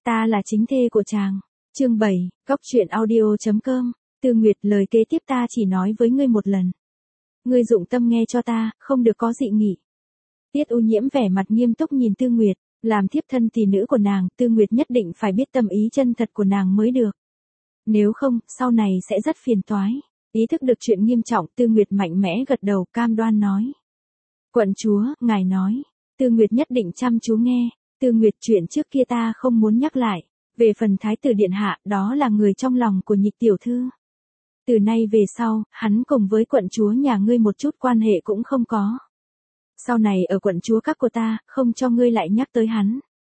Ta là chính thê của chàng. Chương 7, Góc truyện audio.com. Tư Nguyệt, lời kế tiếp ta chỉ nói với ngươi một lần. Ngươi dụng tâm nghe cho ta, không được có dị nghị. Tiết U Nhiễm vẻ mặt nghiêm túc nhìn Tư Nguyệt, làm thiếp thân tỷ nữ của nàng, Tư Nguyệt nhất định phải biết tâm ý chân thật của nàng mới được. Nếu không, sau này sẽ rất phiền toái. Ý thức được chuyện nghiêm trọng, Tư Nguyệt mạnh mẽ gật đầu, cam đoan nói. Quận chúa, ngài nói. Tư Nguyệt nhất định chăm chú nghe. Tư Nguyệt, chuyện trước kia ta không muốn nhắc lại. Về phần thái tử điện hạ, đó là người trong lòng của Nhịch tiểu thư. Từ nay về sau, hắn cùng với quận chúa nhà ngươi một chút quan hệ cũng không có. Sau này ở quận chúa các của ta, không cho ngươi lại nhắc tới hắn.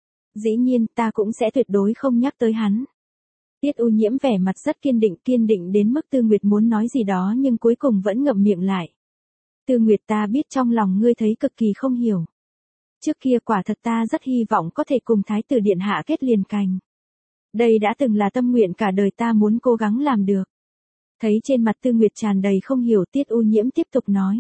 Dĩ nhiên, ta cũng sẽ tuyệt đối không nhắc tới hắn. Tiết U Nhiễm vẻ mặt rất kiên định đến mức Tư Nguyệt muốn nói gì đó nhưng cuối cùng vẫn ngậm miệng lại. Tư Nguyệt, ta biết trong lòng ngươi thấy cực kỳ không hiểu. Trước kia quả thật ta rất hy vọng có thể cùng thái tử điện hạ kết liền cành. Đây đã từng là tâm nguyện cả đời ta muốn cố gắng làm được. Thấy trên mặt Tư Nguyệt tràn đầy không hiểu, Tiết U Nhiễm tiếp tục nói.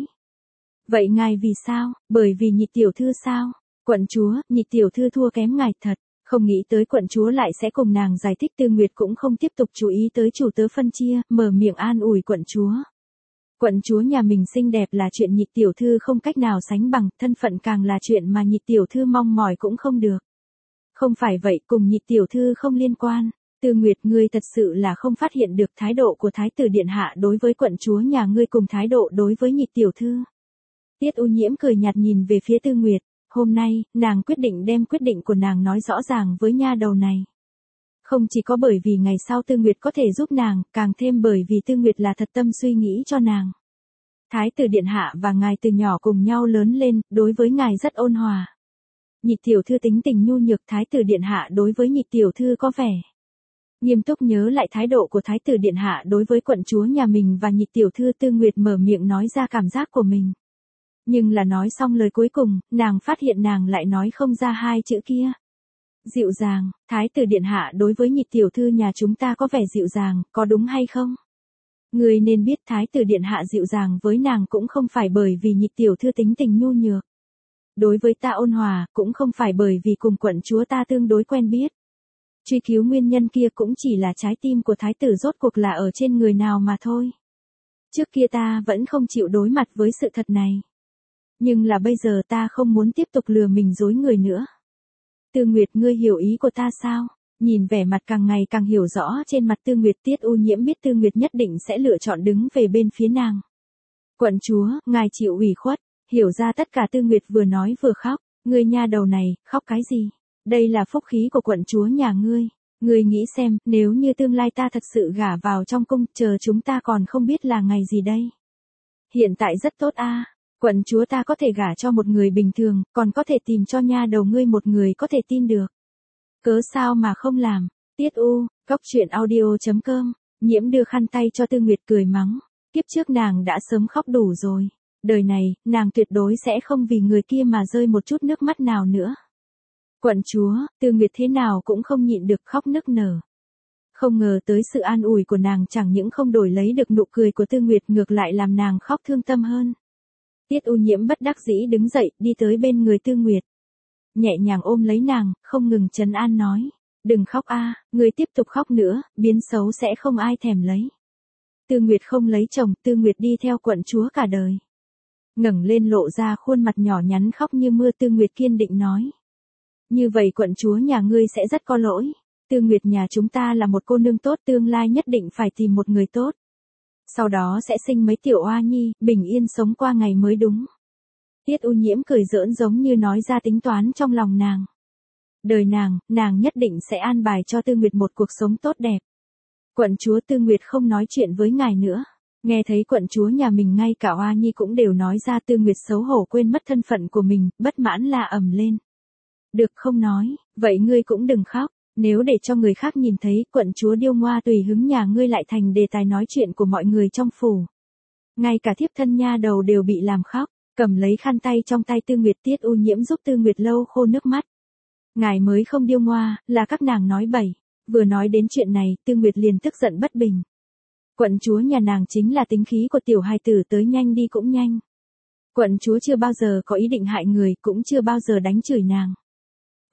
Vậy ngài vì sao? Bởi vì Nhịch tiểu thư sao? Quận chúa, Nhịch tiểu thư thua kém ngài thật. Không nghĩ tới quận chúa lại sẽ cùng nàng giải thích. Tư Nguyệt cũng không tiếp tục chú ý tới chủ tớ phân chia, mở miệng an ủi quận chúa. Quận chúa nhà mình xinh đẹp là chuyện Nhịch tiểu thư không cách nào sánh bằng, thân phận càng là chuyện mà Nhịch tiểu thư mong mỏi cũng không được. Không phải vậy, cùng Nhịch tiểu thư không liên quan. Tư Nguyệt, ngươi thật sự là không phát hiện được thái độ của thái tử điện hạ đối với quận chúa nhà ngươi cùng thái độ đối với Nhịch tiểu thư. Tiết U Nhiễm cười nhạt nhìn về phía Tư Nguyệt, hôm nay, nàng quyết định đem quyết định của nàng nói rõ ràng với nha đầu này. Không chỉ có bởi vì ngày sau Tư Nguyệt có thể giúp nàng, càng thêm bởi vì Tư Nguyệt là thật tâm suy nghĩ cho nàng. Thái tử điện hạ và ngài từ nhỏ cùng nhau lớn lên, đối với ngài rất ôn hòa. Nhịch tiểu thư tính tình nhu nhược, thái tử điện hạ đối với Nhịch tiểu thư có vẻ nghiêm túc. Nhớ lại thái độ của thái tử điện hạ đối với quận chúa nhà mình và Nhịch tiểu thư, Tư Nguyệt mở miệng nói ra cảm giác của mình. Nhưng là nói xong lời cuối cùng, nàng phát hiện nàng lại nói không ra hai chữ kia. Dịu dàng, thái tử điện hạ đối với Nhịch tiểu thư nhà chúng ta có vẻ dịu dàng, có đúng hay không? Ngươi nên biết thái tử điện hạ dịu dàng với nàng cũng không phải bởi vì Nhịch tiểu thư tính tình nhu nhược. Đối với ta ôn hòa, cũng không phải bởi vì cùng quận chúa ta tương đối quen biết. Truy cứu nguyên nhân kia cũng chỉ là trái tim của thái tử rốt cuộc là ở trên người nào mà thôi. Trước kia ta vẫn không chịu đối mặt với sự thật này. Nhưng là bây giờ ta không muốn tiếp tục lừa mình dối người nữa. Tư Nguyệt, ngươi hiểu ý của ta sao? Nhìn vẻ mặt càng ngày càng hiểu rõ trên mặt Tư Nguyệt, Tiết U Nhiễm biết Tư Nguyệt nhất định sẽ lựa chọn đứng về bên phía nàng. Quận chúa, ngài chịu ủy khuất, hiểu ra tất cả. Tư Nguyệt vừa nói vừa khóc, ngươi nha đầu này, khóc cái gì? Đây là phúc khí của quận chúa nhà ngươi. Ngươi nghĩ xem, nếu như tương lai ta thật sự gả vào trong cung, chờ chúng ta còn không biết là ngày gì đây. Hiện tại rất tốt a. Quận chúa ta có thể gả cho một người bình thường, còn có thể tìm cho nha đầu ngươi một người có thể tin được. Cớ sao mà không làm? Tiết U, Góc truyện audio.com. Nhiễm đưa khăn tay cho Tư Nguyệt cười mắng. Kiếp trước nàng đã sớm khóc đủ rồi. Đời này, nàng tuyệt đối sẽ không vì người kia mà rơi một chút nước mắt nào nữa. Quận chúa, Tư Nguyệt thế nào cũng không nhịn được khóc nức nở. Không ngờ tới sự an ủi của nàng chẳng những không đổi lấy được nụ cười của Tư Nguyệt, ngược lại làm nàng khóc thương tâm hơn. Tiết U Nhiễm bất đắc dĩ đứng dậy, đi tới bên người Tư Nguyệt. Nhẹ nhàng ôm lấy nàng, không ngừng trấn an nói. Đừng khóc a, ngươi tiếp tục khóc nữa, biến xấu sẽ không ai thèm lấy. Tư Nguyệt không lấy chồng, Tư Nguyệt đi theo quận chúa cả đời. Ngẩng lên lộ ra khuôn mặt nhỏ nhắn khóc như mưa, Tư Nguyệt kiên định nói. Như vậy quận chúa nhà ngươi sẽ rất có lỗi. Tư Nguyệt nhà chúng ta là một cô nương tốt, tương lai nhất định phải tìm một người tốt. Sau đó sẽ sinh mấy tiểu oa nhi, bình yên sống qua ngày mới đúng. Tiết U Nhiễm cười giỡn giống như nói ra tính toán trong lòng nàng. Đời nàng nhất định sẽ an bài cho Tư Nguyệt một cuộc sống tốt đẹp. Quận chúa, Tư Nguyệt không nói chuyện với ngài nữa. Nghe thấy quận chúa nhà mình ngay cả oa nhi cũng đều nói ra, Tư Nguyệt xấu hổ quên mất thân phận của mình, bất mãn la ầm lên. Được không nói, vậy ngươi cũng đừng khóc. Nếu để cho người khác nhìn thấy, quận chúa điêu ngoa tùy hứng nhà ngươi lại thành đề tài nói chuyện của mọi người trong phủ. Ngay cả thiếp thân nha đầu đều bị làm khóc. Cầm lấy khăn tay trong tay Tư Nguyệt, Tiết U Nhiễm giúp Tư Nguyệt lau khô nước mắt. Ngài mới không điêu ngoa, là các nàng nói bậy. Vừa nói đến chuyện này, Tư Nguyệt liền tức giận bất bình. Quận chúa nhà nàng chính là tính khí của tiểu hài tử, tới nhanh đi cũng nhanh. Quận chúa chưa bao giờ có ý định hại người, cũng chưa bao giờ đánh chửi nàng.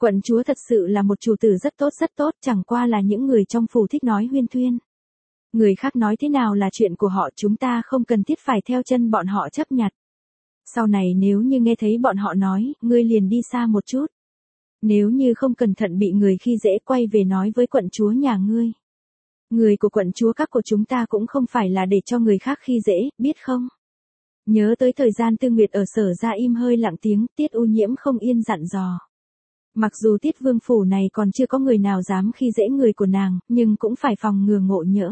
Quận chúa thật sự là một chủ tử rất tốt, chẳng qua là những người trong phủ thích nói huyên thuyên. Người khác nói thế nào là chuyện của họ, chúng ta không cần thiết phải theo chân bọn họ chấp nhặt. Sau này nếu như nghe thấy bọn họ nói, ngươi liền đi xa một chút. Nếu như không cẩn thận bị người khi dễ, quay về nói với quận chúa nhà ngươi. Người của quận chúa các của chúng ta cũng không phải là để cho người khác khi dễ, biết không? Nhớ tới thời gian Tư Nguyệt ở Sở Gia im hơi lặng tiếng, Tiết U Nhiễm không yên dặn dò. Mặc dù Tiết Vương phủ này còn chưa có người nào dám khi dễ người của nàng, nhưng cũng phải phòng ngừa ngộ nhỡ.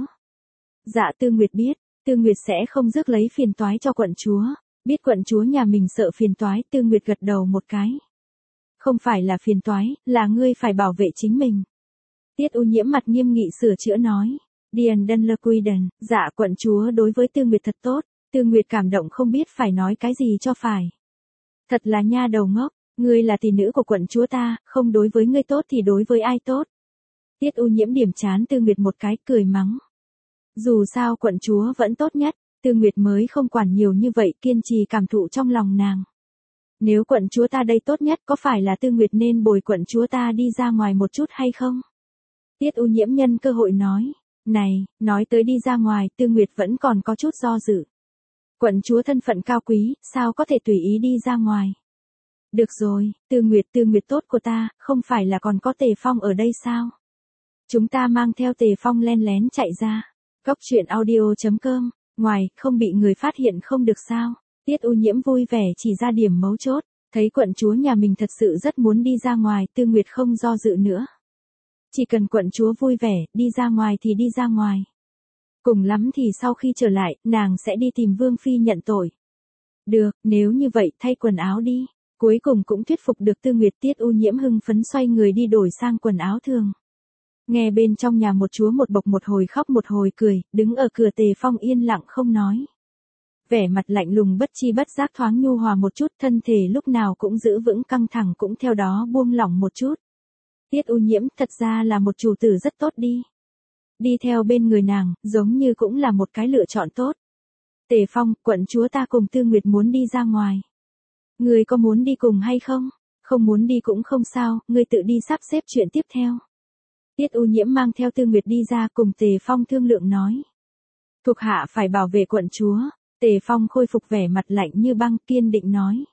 Dạ Tư Nguyệt biết, Tư Nguyệt sẽ không rước lấy phiền toái cho quận chúa. Biết quận chúa nhà mình sợ phiền toái, Tư Nguyệt gật đầu một cái. Không phải là phiền toái, là ngươi phải bảo vệ chính mình. Tiết U Nhiễm mặt nghiêm nghị sửa chữa nói. Điền Đân Lơ Quy Đần, dạ quận chúa đối với Tư Nguyệt thật tốt. Tư Nguyệt cảm động không biết phải nói cái gì cho phải. Thật là nha đầu ngốc, ngươi là tỷ nữ của quận chúa ta, không đối với ngươi tốt thì đối với ai tốt. Tiết U Nhiễm điểm chán Tư Nguyệt một cái, cười mắng. Dù sao quận chúa vẫn tốt nhất, Tư Nguyệt mới không quản nhiều như vậy, kiên trì cảm thụ trong lòng nàng. Nếu quận chúa ta đây tốt nhất, có phải là Tư Nguyệt nên bồi quận chúa ta đi ra ngoài một chút hay không? Tiết U Nhiễm nhân cơ hội nói. Này, nói tới đi ra ngoài, Tư Nguyệt vẫn còn có chút do dự. Quận chúa thân phận cao quý, sao có thể tùy ý đi ra ngoài? Được rồi, Tư Nguyệt tốt của ta, không phải là còn có Tề Phong ở đây sao? Chúng ta mang theo Tề Phong len lén chạy ra. Góc truyện audio.com, ngoài, không bị người phát hiện không được sao? Tiết U Nhiễm vui vẻ chỉ ra điểm mấu chốt, thấy quận chúa nhà mình thật sự rất muốn đi ra ngoài, Tư Nguyệt không do dự nữa. Chỉ cần quận chúa vui vẻ, đi ra ngoài thì đi ra ngoài. Cùng lắm thì sau khi trở lại, nàng sẽ đi tìm Vương Phi nhận tội. Được, nếu như vậy, thay quần áo đi. Cuối cùng cũng thuyết phục được Tư Nguyệt. Tiết U Nhiễm hưng phấn xoay người đi đổi sang quần áo thường. Nghe bên trong nhà một chúa một bộc một hồi khóc một hồi cười, đứng ở cửa Tề Phong yên lặng không nói. Vẻ mặt lạnh lùng bất chi bất giác thoáng nhu hòa một chút, thân thể lúc nào cũng giữ vững căng thẳng cũng theo đó buông lỏng một chút. Tiết U Nhiễm thật ra là một chủ tử rất tốt đi. Đi theo bên người nàng, giống như cũng là một cái lựa chọn tốt. Tề Phong, quận chúa ta cùng Tư Nguyệt muốn đi ra ngoài. Ngươi có muốn đi cùng hay không? Không muốn đi cũng không sao, ngươi tự đi sắp xếp chuyện tiếp theo. Tiết U Nhiễm mang theo Tư Nguyệt đi ra cùng Tề Phong thương lượng nói. Thuộc hạ phải bảo vệ quận chúa. Tề Phong khôi phục vẻ mặt lạnh như băng, kiên định nói.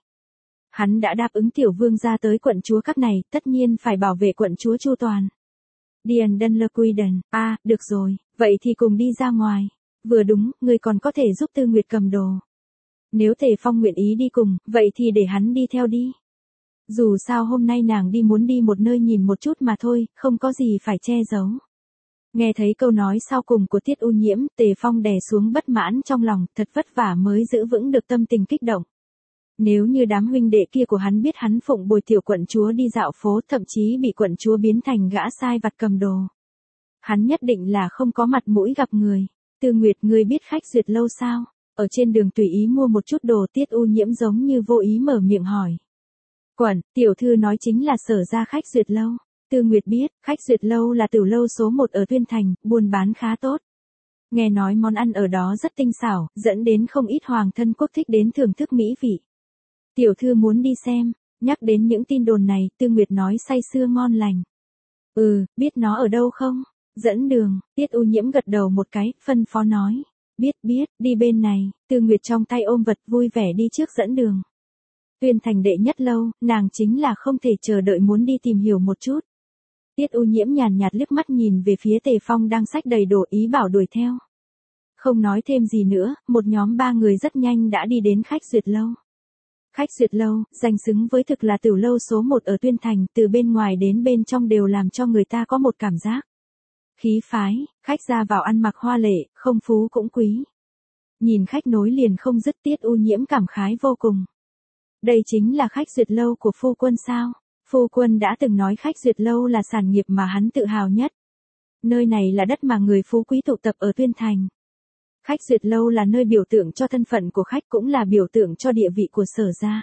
Hắn đã đáp ứng tiểu vương ra tới quận chúa các này, tất nhiên phải bảo vệ quận chúa chu toàn. Điền Đân Lơ Quy Đần, được rồi, vậy thì cùng đi ra ngoài. Vừa đúng, người còn có thể giúp Tư Nguyệt cầm đồ. Nếu Tề Phong nguyện ý đi cùng, vậy thì để hắn đi theo đi. Dù sao hôm nay nàng đi muốn đi một nơi nhìn một chút mà thôi, không có gì phải che giấu. Nghe thấy câu nói sau cùng của Tiết U Nhiễm, Tề Phong đè xuống bất mãn trong lòng, thật vất vả mới giữ vững được tâm tình kích động. Nếu như đám huynh đệ kia của hắn biết hắn phụng bồi tiểu quận chúa đi dạo phố, thậm chí bị quận chúa biến thành gã sai vặt cầm đồ. Hắn nhất định là không có mặt mũi gặp người. Tư Nguyệt, ngươi biết khách duyệt lâu sao? Ở trên đường tùy ý mua một chút đồ. Tiết U Nhiễm giống như vô ý mở miệng hỏi. Quận, tiểu thư nói chính là Sở Gia khách duyệt lâu. Tư Nguyệt biết, khách duyệt lâu là tiểu lâu số 1 ở Tuyên Thành, buôn bán khá tốt. Nghe nói món ăn ở đó rất tinh xảo, dẫn đến không ít hoàng thân quốc thích đến thưởng thức mỹ vị. Tiểu thư muốn đi xem, nhắc đến những tin đồn này, Tư Nguyệt nói say sưa ngon lành. Biết nó ở đâu không? Dẫn đường. Tiết U Nhiễm gật đầu một cái, phân phó nói. Biết, đi bên này. Tư Nguyệt trong tay ôm vật vui vẻ đi trước dẫn đường. Tuyên Thành đệ nhất lâu, nàng chính là không thể chờ đợi muốn đi tìm hiểu một chút. Tiết U Nhiễm nhàn nhạt liếc mắt nhìn về phía Tề Phong đang xách đầy đồ, ý bảo đuổi theo. Không nói thêm gì nữa, một nhóm 3 người rất nhanh đã đi đến khách duyệt lâu. Khách duyệt lâu, danh xứng với thực là tiểu lâu số 1 ở Tuyên Thành, từ bên ngoài đến bên trong đều làm cho người ta có một cảm giác khí phái. Khách ra vào ăn mặc hoa lệ, không phú cũng quý. Nhìn khách nối liền không dứt. Tiết U Nhiễm cảm khái vô cùng. Đây chính là khách duyệt lâu của phu quân sao? Phu quân đã từng nói khách duyệt lâu là sản nghiệp mà hắn tự hào nhất. Nơi này là đất mà người phú quý tụ tập ở Tuyên Thành. Khách duyệt lâu là nơi biểu tượng cho thân phận của khách, cũng là biểu tượng cho địa vị của Sở Gia.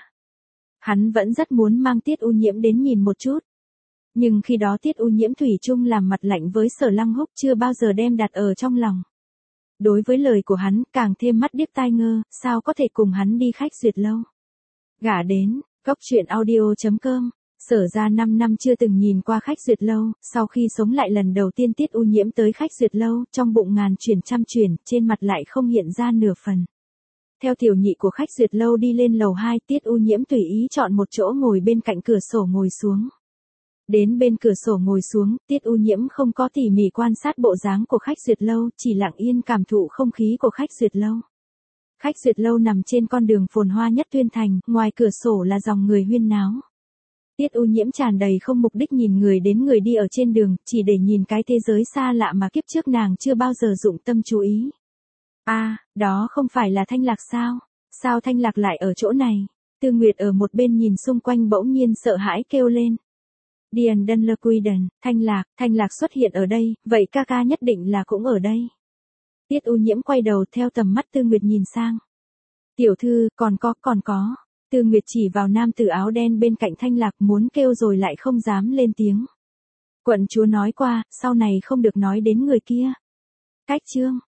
Hắn vẫn rất muốn mang Tiết U Nhiễm đến nhìn một chút. Nhưng khi đó Tiết U Nhiễm thủy chung làm mặt lạnh với Sở Lăng Húc, chưa bao giờ đem đặt ở trong lòng. Đối với lời của hắn càng thêm mắt điếc tai ngơ, sao có thể cùng hắn đi khách duyệt lâu. Gả đến, góc truyện audio.com Sở ra 5 năm chưa từng nhìn qua khách duyệt lâu, sau khi sống lại lần đầu tiên Tiết U Nhiễm tới khách duyệt lâu, trong bụng ngàn chuyển trăm chuyển, trên mặt lại không hiện ra nửa phần. Theo tiểu nhị của khách duyệt lâu đi lên lầu 2, Tiết U Nhiễm tùy ý chọn một chỗ ngồi bên cạnh cửa sổ ngồi xuống. Đến bên cửa sổ ngồi xuống, Tiết U Nhiễm không có tỉ mỉ quan sát bộ dáng của khách duyệt lâu, chỉ lặng yên cảm thụ không khí của khách duyệt lâu. Khách duyệt lâu nằm trên con đường phồn hoa nhất Tuyên Thành, ngoài cửa sổ là dòng người huyên náo. Tiết U Nhiễm tràn đầy không mục đích nhìn người đến người đi ở trên đường, chỉ để nhìn cái thế giới xa lạ mà kiếp trước nàng chưa bao giờ dụng tâm chú ý. Đó không phải là Thanh Lạc sao? Sao Thanh Lạc lại ở chỗ này? Tư Nguyệt ở một bên nhìn xung quanh bỗng nhiên sợ hãi kêu lên. Điền Đân Lơ Quy Đần, Thanh Lạc xuất hiện ở đây, vậy ca ca nhất định là cũng ở đây. Tiết U Nhiễm quay đầu theo tầm mắt Tư Nguyệt nhìn sang. Tiểu thư, còn có. Tư Nguyệt chỉ vào nam tử áo đen bên cạnh Thanh Lạc muốn kêu rồi lại không dám lên tiếng. Quận chúa nói qua, sau này không được nói đến người kia. Cách chương.